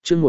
chương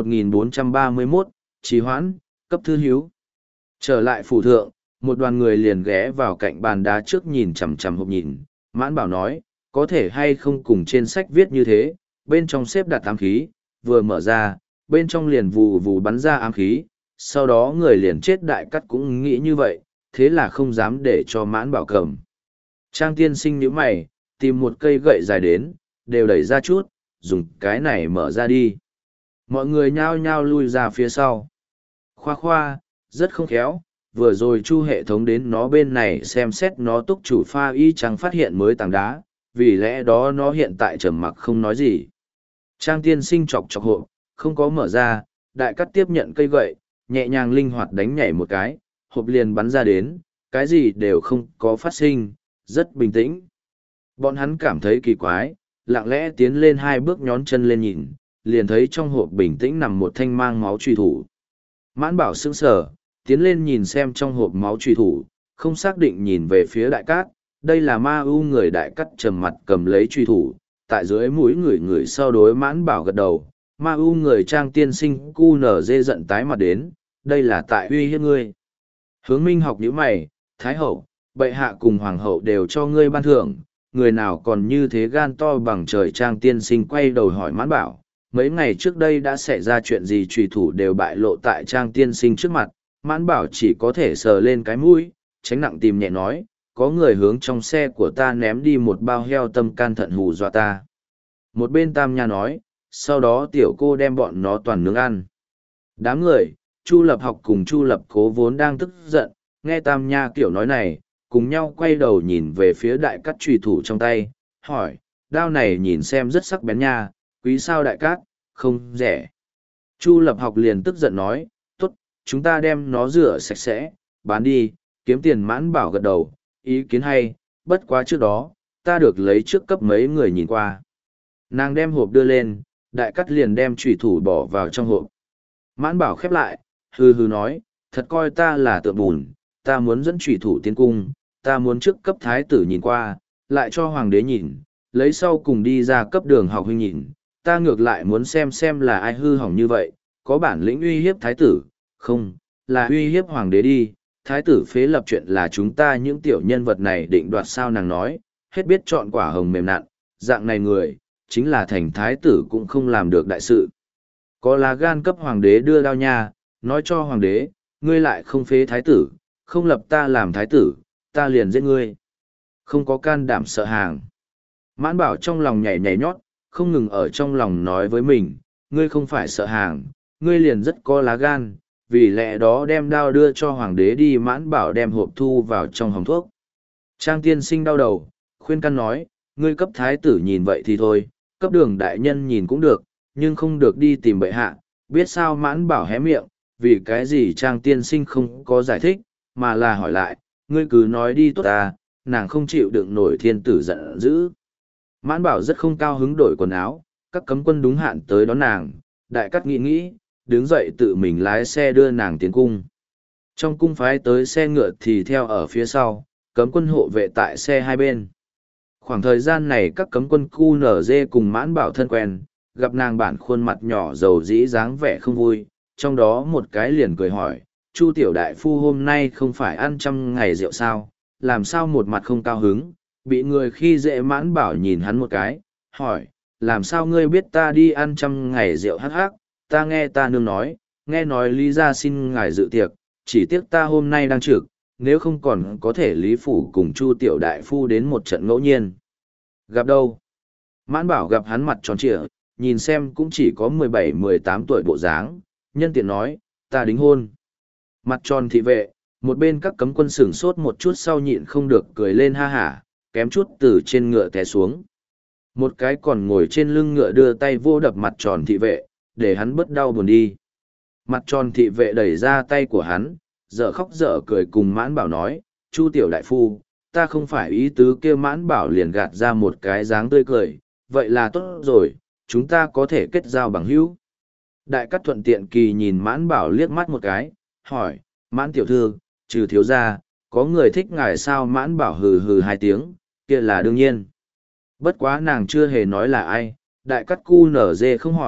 1431, trì hoãn, cấp thư hiếu. Trở lại phủ thượng, một đoàn người liền ghé vào cạnh bàn đá trước nhìn chằm chằm hộp nhìn. Mãn Bảo nói, có thể hay không cùng trên sách viết như thế, bên trong xếp đặt ám khí, vừa mở ra, bên trong liền vù vù bắn ra ám khí, sau đó người liền chết. Đại cắt cũng nghĩ như vậy, thế là không dám để cho Mãn Bảo cầm. Trang tiên sinh nhíu mày, tìm một cây gậy dài đến, đều đẩy ra chút, dùng cái này mở ra đi. Mọi người nhao nhao lui ra phía sau. Khoa khoa, rất không khéo, vừa rồi Chu hệ thống đến nó bên này xem xét nó túc chủ pha y chẳng phát hiện mới tảng đá, vì lẽ đó nó hiện tại trầm mặc không nói gì. Trang tiên sinh chọc chọc hộp, không có mở ra, đại cắt tiếp nhận cây gậy, nhẹ nhàng linh hoạt đánh nhảy một cái, hộp liền bắn ra đến, cái gì đều không có phát sinh, rất bình tĩnh. Bọn hắn cảm thấy kỳ quái, lặng lẽ tiến lên 2 bước nhón chân lên nhìn, liền thấy trong hộp bình tĩnh nằm một thanh mang máu truy thủ. Mãn Bảo sững sờ, tiến lên nhìn xem trong hộp máu truy thủ, không xác định nhìn về phía đại cát, đây là ma u người. Đại cát trầm mặt cầm lấy truy thủ, tại dưới mũi người sau đối Mãn Bảo gật đầu, ma u người. Trang tiên sinh cu nở dê giận tái mặt đến, đây là tại uy hiếp ngươi. Hướng Minh học nhíu mày, Thái hậu, bệ hạ cùng hoàng hậu đều cho ngươi ban thưởng, người nào còn như thế gan to bằng trời. Trang tiên sinh quay đầu hỏi Mãn Bảo, mấy ngày trước đây đã xảy ra chuyện gì? Trùy thủ đều bại lộ tại Trang tiên sinh trước mặt. Mãn Bảo chỉ có thể sờ lên cái mũi, tránh nặng tìm nhẹ nói, có người hướng trong xe của ta ném đi một bao heo tâm can thận hù dọa ta. Một bên Tam Nha nói, sau đó tiểu cô đem bọn nó toàn nướng ăn. Đám người, Chu Lập Học cùng Chu Lập Cố vốn đang tức giận, nghe Tam Nha kiểu nói này, cùng nhau quay đầu nhìn về phía đại cát trùy thủ trong tay, hỏi, đao này nhìn xem rất sắc bén nha, quý sao đại cát, không rẻ. Chu Lập Học liền tức giận nói, tốt, chúng ta đem nó rửa sạch sẽ, bán đi, kiếm tiền. Mãn Bảo gật đầu, ý kiến hay, bất quá trước đó, ta được lấy trước cấp mấy người nhìn qua. Nàng đem hộp đưa lên, đại cát liền đem trùy thủ bỏ vào trong hộp. Mãn Bảo khép lại, hừ hừ nói, thật coi ta là tượng bùn, ta muốn dẫn trùy thủ tiến cung, ta muốn trước cấp thái tử nhìn qua, lại cho hoàng đế nhìn, lấy sau cùng đi ra cấp Đường học huynh nhìn, ta ngược lại muốn xem là ai hư hỏng như vậy, có bản lĩnh uy hiếp thái tử, không, là uy hiếp hoàng đế đi, thái tử phế lập chuyện là chúng ta những tiểu nhân vật này định đoạt sao. Nàng nói, hết biết chọn quả hồng mềm nặn, dạng này người, chính là thành thái tử cũng không làm được đại sự. Có lá gan cấp hoàng đế đưa đao nha, nói cho hoàng đế, ngươi lại không phế thái tử, không lập ta làm thái tử, ta liền giết ngươi. Không có can đảm sợ hàng. Mãn Bảo trong lòng nhảy nhảy nhót, không ngừng ở trong lòng nói với mình, ngươi không phải sợ hàng, ngươi liền rất có lá gan, vì lẽ đó đem đao đưa cho hoàng đế đi. Mãn Bảo đem hộp thu vào trong hòm thuốc. Trang tiên sinh đau đầu, khuyên can nói, ngươi cấp thái tử nhìn vậy thì thôi, cấp Đường đại nhân nhìn cũng được, nhưng không được đi tìm bệ hạ, biết sao. Mãn Bảo hé miệng, vì cái gì? Trang tiên sinh không có giải thích, mà là hỏi lại, ngươi cứ nói đi tốt ta, nàng không chịu đựng nổi thiên tử giận dữ. Mãn Bảo rất không cao hứng đổi quần áo, các cấm quân đúng hạn tới đón nàng, đại cát nghĩ, đứng dậy tự mình lái xe đưa nàng tiến cung. Trong cung phái tới xe ngựa thì theo ở phía sau, cấm quân hộ vệ tại xe hai bên. Khoảng thời gian này các cấm quân QNZ cùng Mãn Bảo thân quen, gặp nàng bản khuôn mặt nhỏ dầu dĩ dáng vẻ không vui, trong đó một cái liền cười hỏi, Chu tiểu đại phu hôm nay không phải ăn 100 ngày rượu sao, làm sao một mặt không cao hứng, bị người khi dễ. Mãn Bảo nhìn hắn một cái, hỏi, làm sao ngươi biết ta đi ăn 100 ngày rượu? Hắc hắc, ta nghe ta nương nói, nghe nói Lý gia xin ngài dự tiệc, chỉ tiếc ta hôm nay đang trực, nếu không còn có thể Lý phủ cùng Chu tiểu đại phu đến một trận ngẫu nhiên. Gặp đâu? Mãn Bảo gặp hắn mặt tròn trịa, nhìn xem cũng chỉ có 17-18 tuổi bộ dáng, nhân tiện nói, ta đính hôn. Mặt tròn thị vệ, một bên các cấm quân sửng sốt một chút sau nhịn không được cười lên ha hả, kém chút từ trên ngựa té xuống. Một cái còn ngồi trên lưng ngựa đưa tay vô đập mặt tròn thị vệ, để hắn bớt đau buồn đi. Mặt tròn thị vệ đẩy ra tay của hắn, dở khóc dở cười cùng Mãn Bảo nói, Chu tiểu đại phu, ta không phải ý tứ kia. Mãn Bảo liền gạt ra một cái dáng tươi cười, vậy là tốt rồi, chúng ta có thể kết giao bằng hữu. Đại cát thuận tiện kỳ nhìn Mãn Bảo liếc mắt một cái, hỏi, Mãn tiểu thư, trừ thiếu gia, có người thích ngài sao? Mãn Bảo hừ hừ 2 tiếng, kia là đương nhiên. Bất quá nàng chưa hề nói là ai, đại cát cu nở dê không hỏi,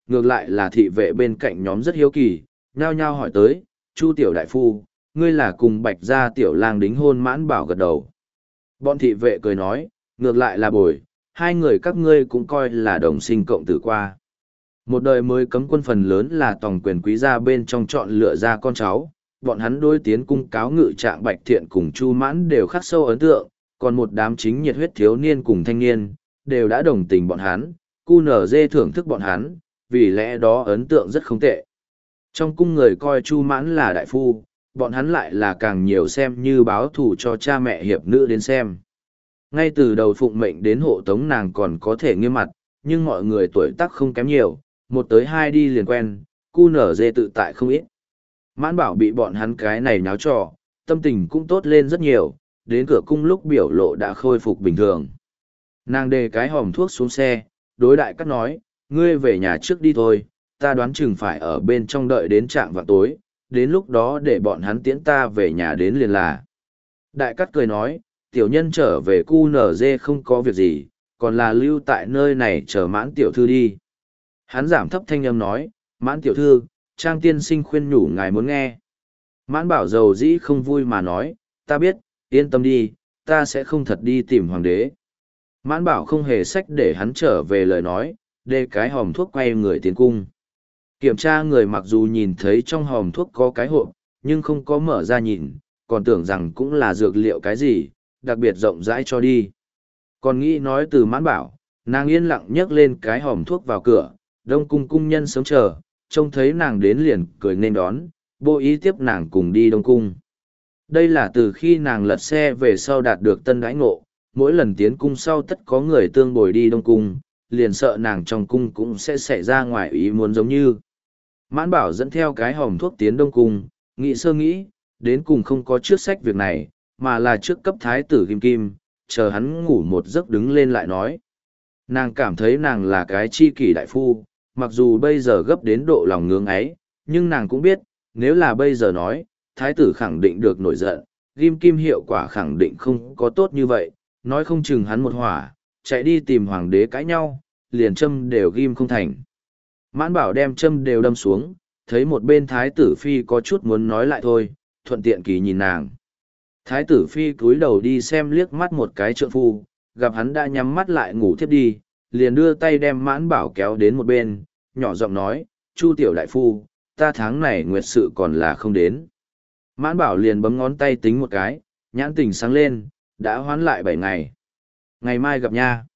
ngược lại là thị vệ bên cạnh nhóm rất hiếu kỳ, nhao nhao hỏi tới, Chu tiểu đại phu, ngươi là cùng Bạch gia tiểu lang đính hôn? Mãn Bảo gật đầu. Bọn thị vệ cười nói, ngược lại là bồi, hai người các ngươi cũng coi là đồng sinh cộng tử qua. Một đời mới cấm quân phần lớn là tòng quyền quý gia bên trong chọn lựa ra con cháu, bọn hắn đối tiến cung cáo ngự trạng Bạch Thiện cùng Chu Mãn đều khắc sâu ấn tượng, còn một đám chính nhiệt huyết thiếu niên cùng thanh niên, đều đã đồng tình bọn hắn, QNZ thưởng thức bọn hắn, vì lẽ đó ấn tượng rất không tệ. Trong cung người coi Chu Mãn là đại phu, bọn hắn lại là càng nhiều xem như báo thù cho cha mẹ hiệp nữ đến xem. Ngay từ đầu phụng mệnh đến hộ tống nàng còn có thể nghiêm mặt, nhưng mọi người tuổi tác không kém nhiều, một tới hai đi liền quen, QNZ tự tại không ít. Mãn Bảo bị bọn hắn cái này nháo trò, tâm tình cũng tốt lên rất nhiều, đến cửa cung lúc biểu lộ đã khôi phục bình thường. Nàng đề cái hòm thuốc xuống xe, đối đại cắt nói, ngươi về nhà trước đi thôi, ta đoán chừng phải ở bên trong đợi đến trạm vào tối, đến lúc đó để bọn hắn tiễn ta về nhà đến liền là. Đại cắt cười nói, tiểu nhân trở về QNZ không có việc gì, còn là lưu tại nơi này chờ Mãn tiểu thư đi. Hắn giảm thấp thanh âm nói, Mãn tiểu thư, Trang tiên sinh khuyên nhủ ngài muốn nghe. Mãn Bảo dầu dĩ không vui mà nói, ta biết, yên tâm đi, ta sẽ không thật đi tìm hoàng đế. Mãn Bảo không hề sách để hắn trở về lời nói, đê cái hòm thuốc quay người tiến cung. Kiểm tra người mặc dù nhìn thấy trong hòm thuốc có cái hộp, nhưng không có mở ra nhìn, còn tưởng rằng cũng là dược liệu cái gì, đặc biệt rộng rãi cho đi. Còn nghĩ nói từ Mãn Bảo, nàng yên lặng nhấc lên cái hòm thuốc vào cửa, đông cung cung nhân sớm chờ, trông thấy nàng đến liền cười nên đón, vô ý tiếp nàng cùng đi đông cung. Đây là từ khi nàng lật xe về sau đạt được tân đãi ngộ, mỗi lần tiến cung sau tất có người tương bồi đi đông cung, liền sợ nàng trong cung cũng sẽ xảy ra ngoài ý muốn giống như. Mãn Bảo dẫn theo cái hòm thuốc tiến đông cung, nghĩ sơ nghĩ, đến cùng không có trước sách việc này, mà là trước cấp thái tử Kim Kim, chờ hắn ngủ một giấc đứng lên lại nói. Nàng cảm thấy nàng là cái chi kỷ đại phu, mặc dù bây giờ gấp đến độ lòng ngưỡng ấy, nhưng nàng cũng biết, nếu là bây giờ nói, thái tử khẳng định được nổi giận, Kim Kim hiệu quả khẳng định không có tốt như vậy, nói không chừng hắn một hỏa, chạy đi tìm hoàng đế cãi nhau, liền châm đều ghim không thành. Mãn Bảo đem châm đều đâm xuống, thấy một bên thái tử phi có chút muốn nói lại thôi, thuận tiện kỳ nhìn nàng. Thái tử phi cúi đầu đi xem liếc mắt một cái trượng phu, gặp hắn đã nhắm mắt lại ngủ thiếp đi, liền đưa tay đem Mãn Bảo kéo đến một bên, nhỏ giọng nói, Chu tiểu đại phu, ta tháng này nguyệt sự còn là không đến. Mãn Bảo liền bấm ngón tay tính một cái, nhãn tình sáng lên, đã hoán lại 7 ngày. Ngày mai gặp nha.